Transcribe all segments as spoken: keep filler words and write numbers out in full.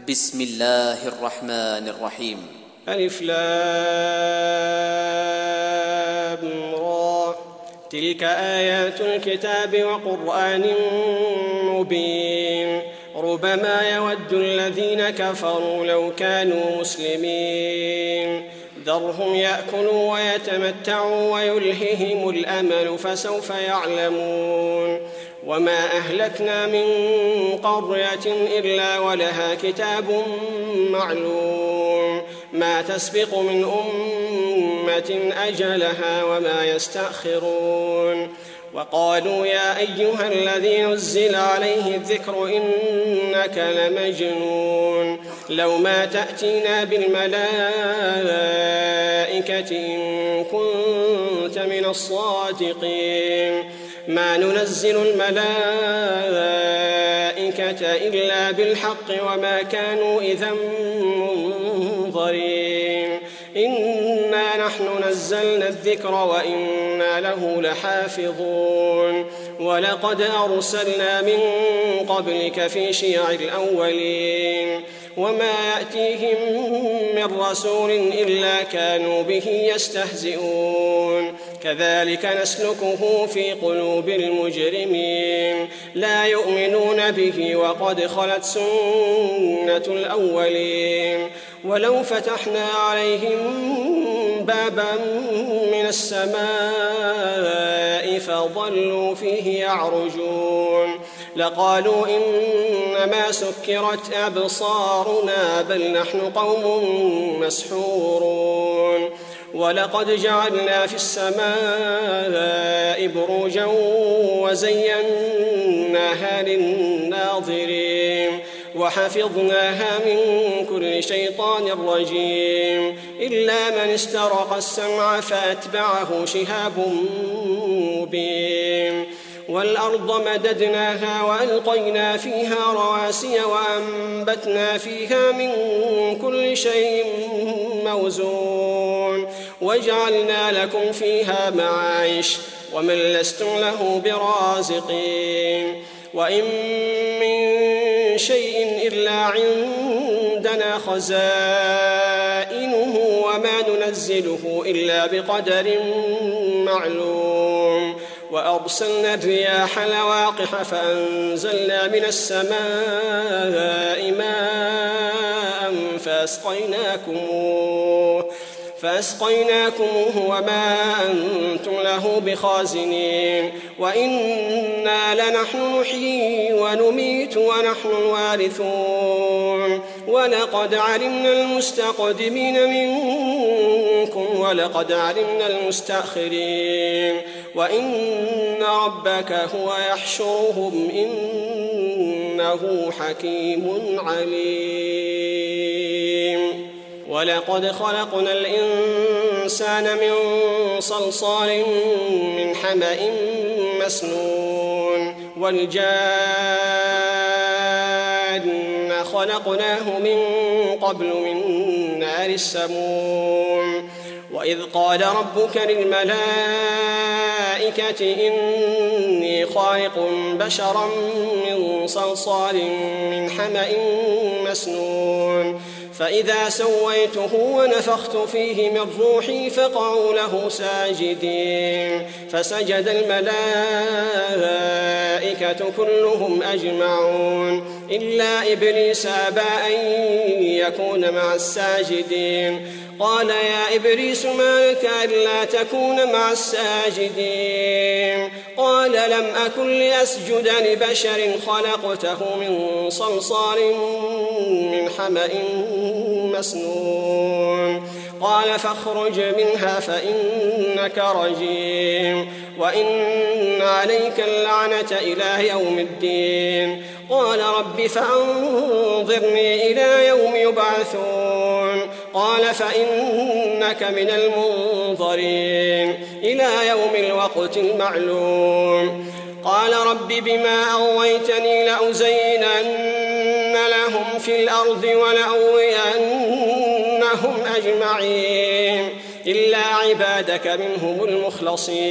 بسم الله الرحمن الرحيم. ألف لام را. تلك آيات الكتاب وقرآن مبين. ربما يود الذين كفروا لو كانوا مسلمين. ذرهم يأكلوا ويتمتعوا ويلههم الأمل فسوف يعلمون. وما أهلكنا من قرية إلا ولها كتاب معلوم ما تسبق من أمة أجلها وما يستأخرون. وقالوا يا أيها الذي نزل عليه الذكر إنك لمجنون لو ما تأتينا بالملائكة إن كنت من الصادقين ما ننزل الملائكة إلا بالحق وما كانوا إذا منظرين. إنا نحن نزلنا الذكر وإنا له لحافظون. ولقد أرسلنا من قبلك في شيع الأولين وما يأتيهم من رسول إلا كانوا به يستهزئون. كذلك نسلكه في قلوب المجرمين لا يؤمنون به وقد خلت سنة الأولين. ولو فتحنا عليهم بابا من السماء فظلوا فيه يعرجون لقالوا إنما سكرت أبصارنا بل نحن قوم مسحورون. ولقد جعلنا في السماء بروجا وزيناها للناظرين وحفظناها من كل شيطان رجيم إلا من استرق السمع فأتبعه شهاب مبين. والأرض مددناها وألقينا فيها رواسي وأنبتنا فيها من كل شيء موزون وجعلنا لكم فيها معايش ومن لستم له برازقين. وإن من شيء إلا عندنا خزائنه وما ننزله إلا بقدر معلوم. وأرسلنا الرياح لواقح فأنزلنا من السماء ماء فأسقيناكموه فأسقيناكموه وما أنتم له بخازنين. وإنا لنحن نحيي ونميت ونحن الوارثون. ولقد علمنا المستقدمين منكم ولقد علمنا المستأخرين. وإن ربك هو يحشرهم إنه حكيم عليم. ولقد خلقنا الإنسان من صلصال من حمأ مسنون. والجان خلقناه من قبل من نار السموم. وإذ قال ربك للملائكة إني خالق بشرا من صلصال من حمأ مسنون فإذا سويته ونفخت فيه من روحي فقعوا له ساجدين فسجد الملائكة كلهم أجمعون إلا إبليس أبى أن يكون مع الساجدين. قال يا إبليس ما لك ألا تكون مع الساجدين؟ قال لم أكن لأسجد لبشر خلقته من صلصال من حمأ مسنون. قال فاخرج منها فإنك رجيم وإن عليك اللعنة إلى يوم الدين. قال رب فأنظرني إلى يوم يبعثون. قال فإنك من المنظرين إلى يوم الوقت المعلوم. قال رب بما أغويتني لأزينن لهم في الأرض ولأغوينهم أجمعين إلا عبادك منهم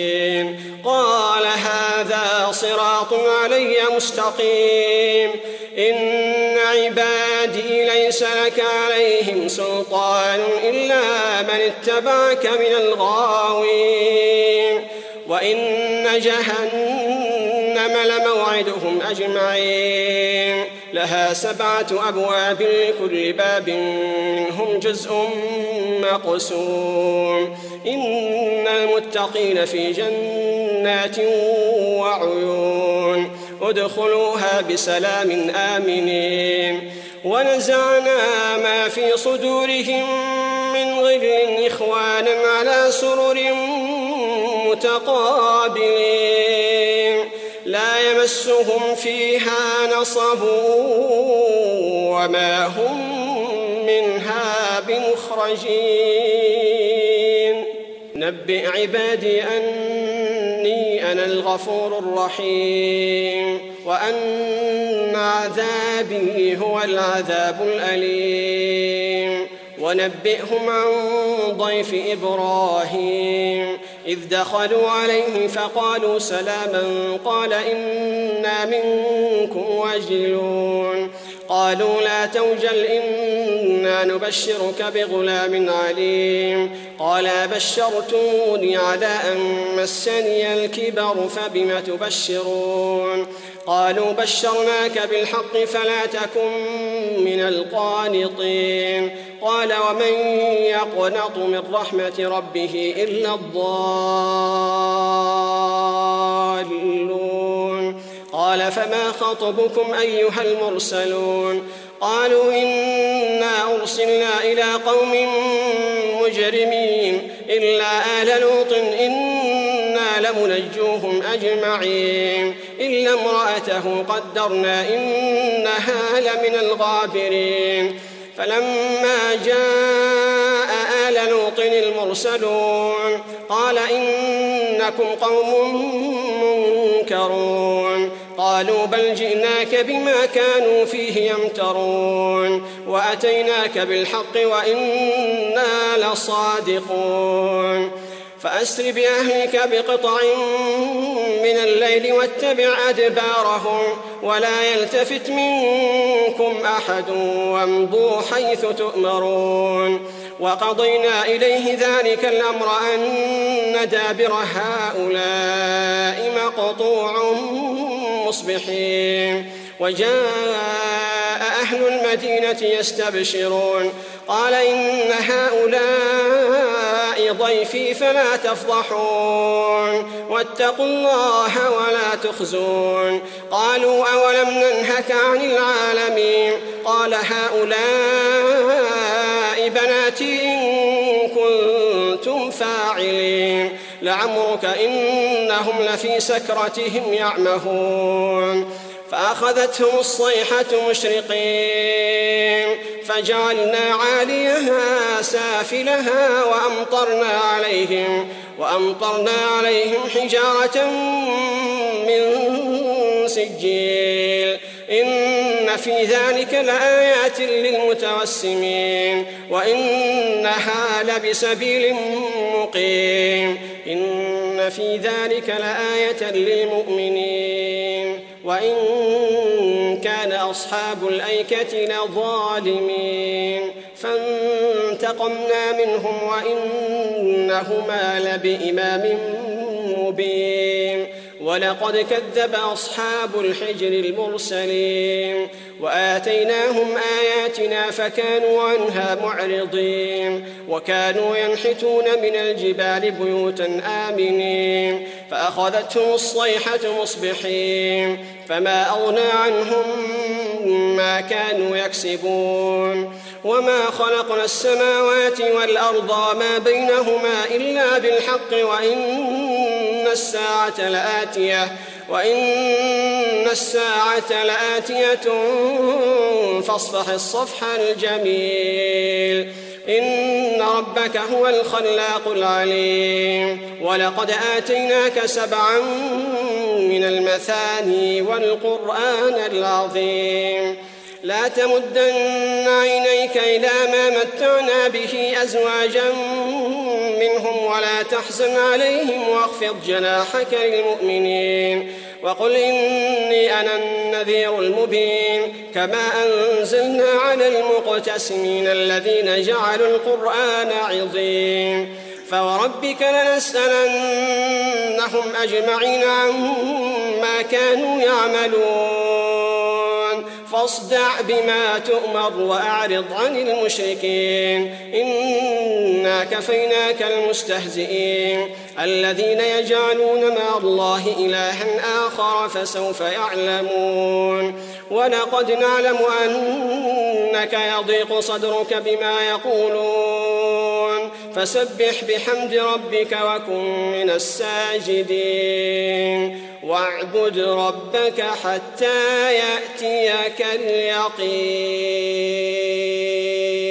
المخلصين. قال هذا صراط علي مستقيم إن عبادي ليس لك عليهم سلطان إلا من اتبعك من الغاوين وإن جهنم لموعدهم أجمعين لها سبعة أبواب لكل باب منهم جزء مقسوم إن المتقين في جنات وعيون ادخلوها بسلام آمنين ونزعنا ما في صدورهم من غل إخوانا على سرر متقابلين لا يمسهم فيها نصب وما هم منها بمخرجين نبئ عبادي أني أنا الغفور الرحيم وأن عذابي هو العذاب الأليم ونبئهم عن ضيف إبراهيم إذ دخلوا عليه فقالوا سلاما قال إنا منكم وجلون قالوا لا توجل إنا نبشرك بغلام عليم قال بشرتوني على أن مسني الكبر فبم تبشرون قالوا بشرناك بالحق فلا تكن من القانطين قال ومن يقنط من رحمة ربه إلا الضالون قال فما خطبكم أيها المرسلون قالوا إنا أرسلنا إلى قوم مجرمين إلا آل لوط إنا لمنجوهم أجمعين إلا امرأته قدرنا إنها لمن الغابرين فلما جاء آل لوط المرسلون قال إنكم قوم منكرون قالوا بل جئناك بما كانوا فيه يمترون وأتيناك بالحق وإنا لصادقون فأسر بأهلك بقطع من الليل واتبع أدبارهم ولا يلتفت منكم أحد وامضوا حيث تؤمرون وقضينا إليه ذلك الأمر أن دابر هؤلاء مقطوع مصبحين وجاء أهل المدينة يستبشرون قال إن هؤلاء ضيفي فلا تفضحون واتقوا الله ولا تخزون قالوا أولم ننهك عن العالمين قال هؤلاء بناتي إن كنتم فاعلين لعمرك إنهم لفي سكرتهم يعمهون فأخذتهم الصيحة مشرقين فجعلنا عاليها سافلها وأمطرنا عليهم وأمطرنا عليهم حجارة من سجيل إن في ذلك لآيات للمتوسمين وإنها لبسبيل مقيم إن في ذلك لآية للمؤمنين وإن كان أصحاب الأيكة لظالمين فانتقمنا منهم وإنهما لبإمام مبين ولقد كذب أصحاب الحجر المرسلين وآتيناهم آياتنا فكانوا عنها معرضين وكانوا ينحتون من الجبال بيوتا آمنين فأخذتهم الصيحة مصبحين فما أغنى عنهم ما كانوا يكسبون وما خلقنا السماوات والأرض وما بينهما إلا بالحق وإن الساعة لآتية وإن الساعة لآتية فاصفح الصفح الجميل إن ربك هو الخلاق العليم ولقد آتيناك سبعا من المثاني والقرآن العظيم لا تمدن عينيك إلى ما متعنا به أزواجا منهم ولا تحزن عليهم واخفض جناحك للمؤمنين وقل إني أنا النذير المبين كما أنزلنا على المقتسمين الذين جعلوا القرآن عظيم فوربك لنسألنهم أجمعين عما كانوا يعملون فاصدع بما تؤمر وأعرض عن المشركين إنا كفيناك المستهزئين الذين يجعلون مع الله إلها آخر فسوف يعلمون ولقد نعلم أنك يضيق صدرك بما يقولون فسبح بحمد ربك وكن من الساجدين واعبد ربك حتى يأتيك اليقين.